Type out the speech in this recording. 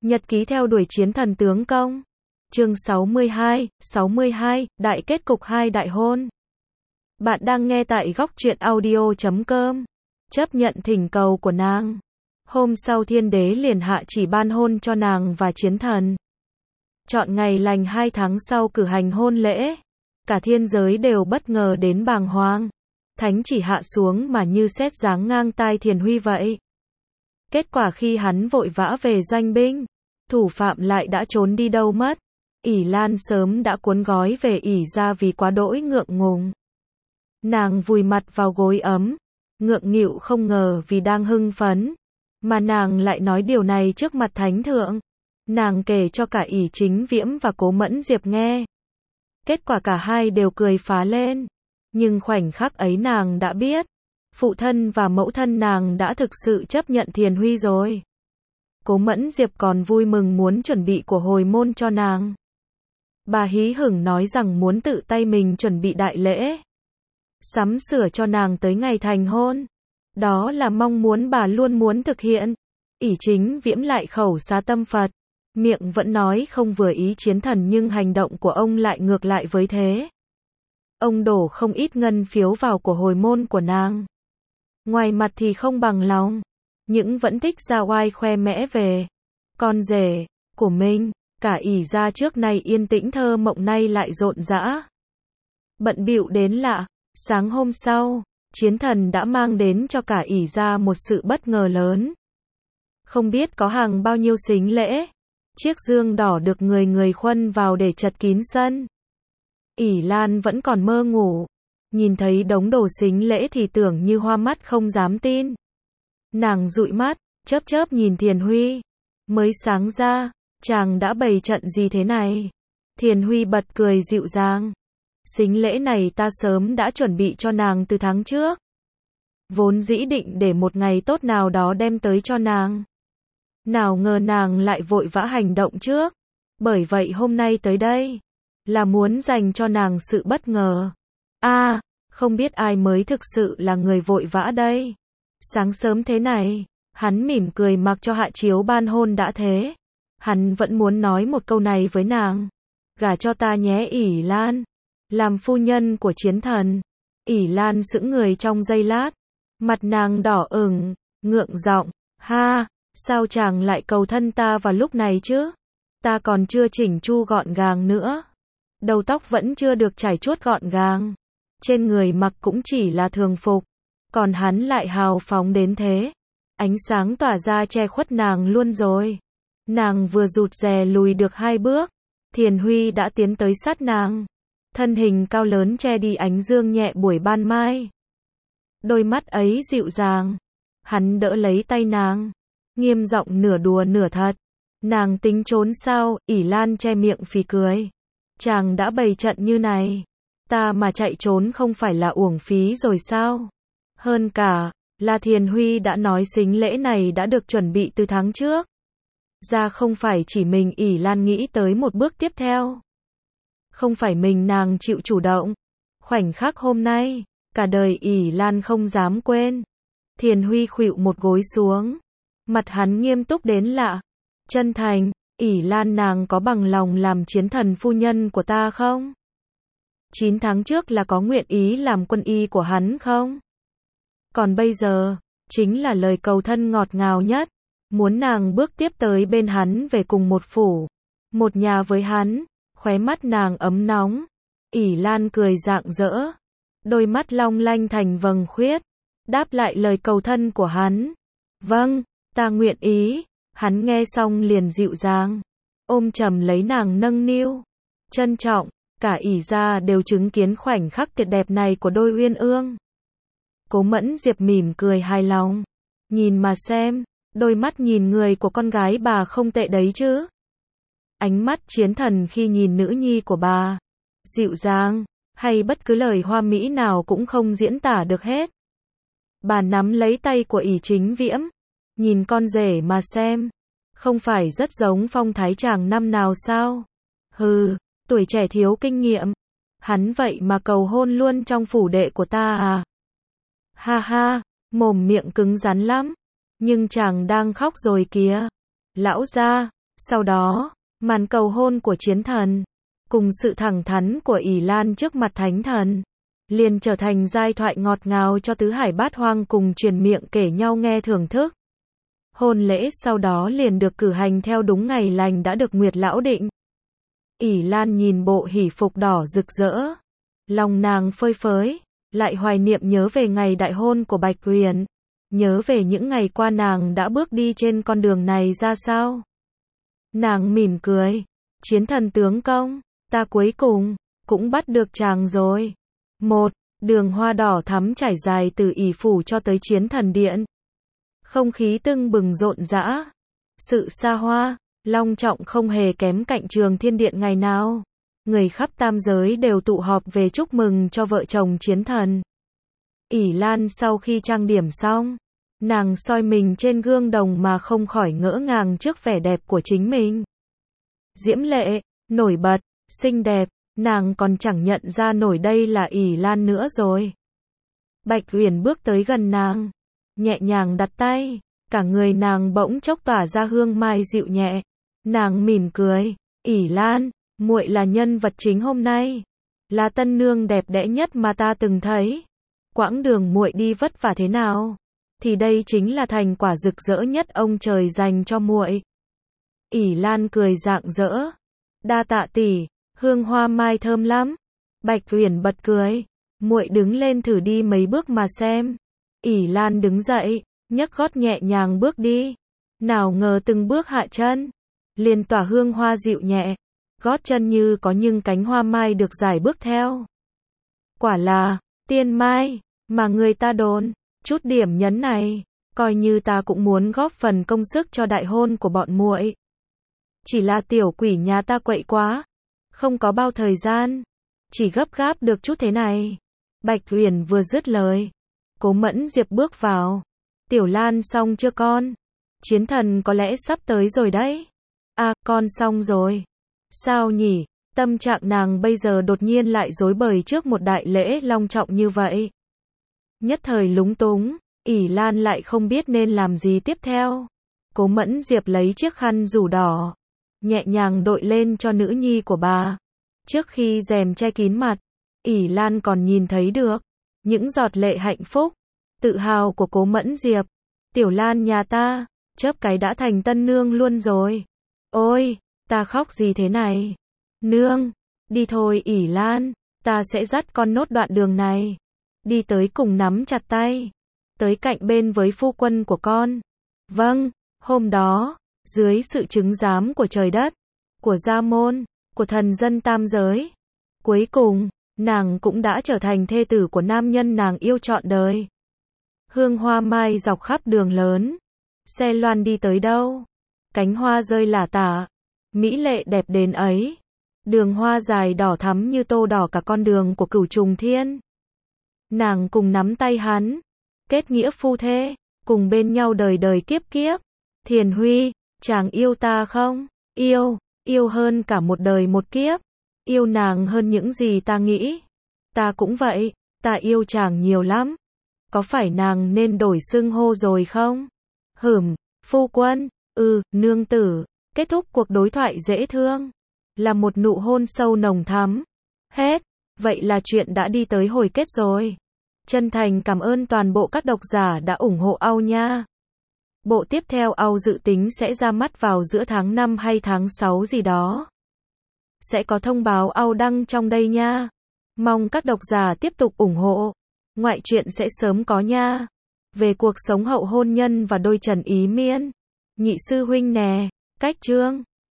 Nhật ký theo đuổi chiến thần tướng công. Chương 62, đại kết cục 2 đại hôn. Bạn đang nghe tại góc truyện audio.com. Chấp nhận thỉnh cầu của nàng. Hôm sau thiên đế liền hạ chỉ ban hôn cho nàng và chiến thần. Chọn ngày lành 2 tháng sau cử hành hôn lễ. Cả thiên giới đều bất ngờ đến bàng hoàng. Thánh chỉ hạ xuống mà như sét giáng ngang tai Thiền Huy vậy. Kết quả khi hắn vội vã về doanh binh, thủ phạm lại đã trốn đi đâu mất. ỷ Lan sớm đã cuốn gói về ỷ ra vì quá đỗi ngượng ngùng. Nàng vùi mặt vào gối ấm, ngượng nghịu không ngờ vì đang hưng phấn, mà nàng lại nói điều này trước mặt thánh thượng. Nàng kể cho cả ỷ Chính Viễn và Cố Mẫn Diệp nghe. Kết quả cả hai đều cười phá lên. Nhưng khoảnh khắc ấy nàng đã biết, phụ thân và mẫu thân nàng đã thực sự chấp nhận Thiền Huy rồi. Cố Mẫn Diệp còn vui mừng muốn chuẩn bị của hồi môn cho nàng. Bà hí hửng nói rằng muốn tự tay mình chuẩn bị đại lễ, sắm sửa cho nàng tới ngày thành hôn. Đó là mong muốn bà luôn muốn thực hiện. ỷ Chính Viễn lại khẩu xá tâm Phật, miệng vẫn nói không vừa ý chiến thần nhưng hành động của ông lại ngược lại với thế. Ông đổ không ít ngân phiếu vào của hồi môn của nàng. Ngoài mặt thì không bằng lòng, nhưng vẫn thích ra oai khoe mẽ về con rể của mình. Cả ỷ ra trước nay yên tĩnh thơ mộng nay lại rộn rã, bận bịu đến lạ. Sáng hôm sau, chiến thần đã mang đến cho cả ỷ ra một sự bất ngờ lớn. Không biết có hàng bao nhiêu sính lễ, chiếc dương đỏ được người người khuân vào để chật kín sân. ỷ Lan vẫn còn mơ ngủ, nhìn thấy đống đồ sính lễ thì tưởng như hoa mắt không dám tin. Nàng dụi mắt, chớp chớp nhìn Thiền Huy. Mới sáng ra, chàng đã bày trận gì thế này? Thiền Huy bật cười dịu dàng. Sính lễ này ta sớm đã chuẩn bị cho nàng từ tháng trước. Vốn dĩ định để một ngày tốt nào đó đem tới cho nàng. Nào ngờ nàng lại vội vã hành động trước. Bởi vậy hôm nay tới đây là muốn dành cho nàng sự bất ngờ. Không biết ai mới thực sự là người vội vã đây. Sáng sớm thế này, hắn mỉm cười mặc cho hạ chiếu ban hôn đã thế. Hắn vẫn muốn nói một câu này với nàng. Gả cho ta nhé ỷ Lan, làm phu nhân của chiến thần. ỷ Lan sững người trong giây lát, mặt nàng đỏ ửng, ngượng giọng, sao chàng lại cầu thân ta vào lúc này chứ? Ta còn chưa chỉnh chu gọn gàng nữa. Đầu tóc vẫn chưa được chải chuốt gọn gàng. Trên người mặc cũng chỉ là thường phục. Còn hắn lại hào phóng đến thế. Ánh sáng tỏa ra che khuất nàng luôn rồi. Nàng vừa rụt rè lùi được 2 bước. Thiền Huy đã tiến tới sát nàng. Thân hình cao lớn che đi ánh dương nhẹ buổi ban mai. Đôi mắt ấy dịu dàng. Hắn đỡ lấy tay nàng, nghiêm giọng nửa đùa nửa thật. Nàng tính trốn sao? ỷ Lan che miệng phì cười. Chàng đã bày trận như này, ta mà chạy trốn không phải là uổng phí rồi sao? Hơn cả, là Thiền Huy đã nói sính lễ này đã được chuẩn bị từ tháng trước. Ra không phải chỉ mình ỷ Lan nghĩ tới một bước tiếp theo. Không phải mình nàng chịu chủ động. Khoảnh khắc hôm nay, cả đời ỷ Lan không dám quên. Thiền Huy khuỵu một gối xuống. Mặt hắn nghiêm túc đến lạ. Chân thành, ỷ Lan nàng có bằng lòng làm chiến thần phu nhân của ta không? 9 tháng trước là có nguyện ý làm quân y của hắn không? Còn bây giờ, chính là lời cầu thân ngọt ngào nhất. Muốn nàng bước tiếp tới bên hắn về cùng một phủ, một nhà với hắn. Khóe mắt nàng ấm nóng. ỷ Lan cười rạng rỡ. Đôi mắt long lanh thành vầng khuyết. Đáp lại lời cầu thân của hắn. Vâng, ta nguyện ý. Hắn nghe xong liền dịu dàng, ôm chầm lấy nàng nâng niu, trân trọng. Cả ỷ ra đều chứng kiến khoảnh khắc tuyệt đẹp này của đôi uyên ương. Cố Mẫn Diệp mỉm cười hài lòng. Nhìn mà xem, đôi mắt nhìn người của con gái bà không tệ đấy chứ. Ánh mắt chiến thần khi nhìn nữ nhi của bà, dịu dàng, hay bất cứ lời hoa mỹ nào cũng không diễn tả được hết. Bà nắm lấy tay của ỷ Chính Viễn. Nhìn con rể mà xem, không phải rất giống phong thái chàng năm nào sao? Hừ, tuổi trẻ thiếu kinh nghiệm. Hắn vậy mà cầu hôn luôn trong phủ đệ của ta à? Ha, mồm miệng cứng rắn lắm. Nhưng chàng đang khóc rồi kìa. Lão gia, Sau đó, màn cầu hôn của chiến thần, cùng sự thẳng thắn của ỷ Lan trước mặt thánh thần, liền trở thành giai thoại ngọt ngào cho tứ hải bát hoang cùng truyền miệng kể nhau nghe thưởng thức. Hôn lễ sau đó liền được cử hành theo đúng ngày lành đã được Nguyệt lão định. ỷ Lan nhìn bộ hỷ phục đỏ rực rỡ, lòng nàng phơi phới, lại hoài niệm nhớ về ngày đại hôn của Bạch Huyền, nhớ về những ngày qua nàng đã bước đi trên con đường này ra sao. Nàng mỉm cười, chiến thần tướng công, ta cuối cùng cũng bắt được chàng rồi. Một đường hoa đỏ thắm trải dài từ ỷ phủ cho tới chiến thần điện. Không khí tưng bừng rộn rã, sự xa hoa, long trọng không hề kém cạnh Trường Thiên Điện ngày nào. Người khắp tam giới đều tụ họp về chúc mừng cho vợ chồng chiến thần. ỷ Lan sau khi trang điểm xong, nàng soi mình trên gương đồng mà không khỏi ngỡ ngàng trước vẻ đẹp của chính mình. Diễm lệ, nổi bật, xinh đẹp, nàng còn chẳng nhận ra nổi đây là ỷ Lan nữa rồi. Bạch Huyền bước tới gần nàng, nhẹ nhàng đặt tay, cả người nàng bỗng chốc tỏa ra hương mai dịu nhẹ. Nàng mỉm cười, ỷ Lan, muội là nhân vật chính hôm nay, là tân nương đẹp đẽ nhất mà ta từng thấy. Quãng đường muội đi vất vả thế nào, thì đây chính là thành quả rực rỡ nhất ông trời dành cho muội. ỷ Lan cười rạng rỡ, đa tạ tỷ, hương hoa mai thơm lắm. Bạch Huyền bật cười, muội đứng lên thử đi mấy bước mà xem. ỷ Lan đứng dậy, nhấc gót nhẹ nhàng bước đi. Nào ngờ từng bước hạ chân, liền tỏa hương hoa dịu nhẹ, gót chân như có những cánh hoa mai được rải bước theo. Quả là tiên mai mà người ta đồn. Chút điểm nhấn này, coi như ta cũng muốn góp phần công sức cho đại hôn của bọn muội. Chỉ là tiểu quỷ nhà ta quậy quá, không có bao thời gian, chỉ gấp gáp được chút thế này. Bạch Huyền vừa dứt lời, Cố Mẫn Diệp bước vào. Tiểu Lan xong chưa con? Chiến thần có lẽ sắp tới rồi đấy. À, con xong rồi. Sao nhỉ? Tâm trạng nàng bây giờ đột nhiên lại rối bời trước một đại lễ long trọng như vậy. Nhất thời lúng túng, ỷ Lan lại không biết nên làm gì tiếp theo. Cố Mẫn Diệp lấy chiếc khăn rủ đỏ, nhẹ nhàng đội lên cho nữ nhi của bà. Trước khi rèm che kín mặt, ỷ Lan còn nhìn thấy được những giọt lệ hạnh phúc, tự hào của Cố Mẫn Diệp. Tiểu Lan nhà ta, chớp cái đã thành tân nương luôn rồi. Ôi, ta khóc gì thế này? Nương, đi thôi ỷ Lan, ta sẽ dắt con nốt đoạn đường này. Đi tới cùng nắm chặt tay, tới cạnh bên với phu quân của con. Vâng, hôm đó, dưới sự chứng giám của trời đất, của gia môn, của thần dân tam giới, cuối cùng, nàng cũng đã trở thành thê tử của nam nhân nàng yêu trọn đời. Hương hoa mai dọc khắp đường lớn, xe loan đi tới đâu, cánh hoa rơi lả tả, mỹ lệ đẹp đến ấy. Đường hoa dài đỏ thắm như tô đỏ cả con đường của Cửu Trùng Thiên. Nàng cùng nắm tay hắn, kết nghĩa phu thê, cùng bên nhau đời đời kiếp kiếp. Thiền Huy, chàng yêu ta không? Yêu, yêu hơn cả một đời một kiếp. Yêu nàng hơn những gì ta nghĩ. Ta cũng vậy, ta yêu chàng nhiều lắm. Có phải nàng nên đổi xưng hô rồi không? Phu quân, nương tử. Kết thúc cuộc đối thoại dễ thương, là một nụ hôn sâu nồng thắm. Hết, vậy là chuyện đã đi tới hồi kết rồi. Chân thành cảm ơn toàn bộ các độc giả đã ủng hộ Au nha. Bộ tiếp theo Au dự tính sẽ ra mắt vào giữa tháng 5 hay tháng 6 gì đó. Sẽ có thông báo Au đăng trong đây nha. Mong các độc giả tiếp tục ủng hộ. Ngoại truyện sẽ sớm có nha. Về cuộc sống hậu hôn nhân và đôi Trần Ý Miên. Nhị sư huynh nè, cách chương.